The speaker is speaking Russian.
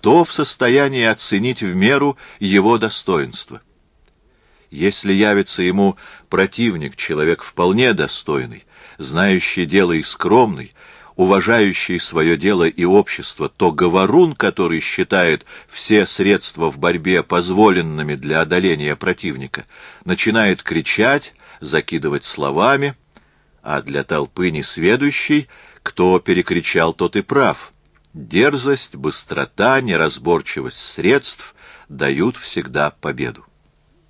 кто в состоянии оценить в меру его достоинства? Если явится ему противник, человек вполне достойный, знающий дело и скромный, уважающий свое дело и общество, то говорун, который считает все средства в борьбе позволенными для одоления противника, начинает кричать, закидывать словами, а для толпы несведущей, кто перекричал, тот и прав. Дерзость, быстрота, неразборчивость средств дают всегда победу.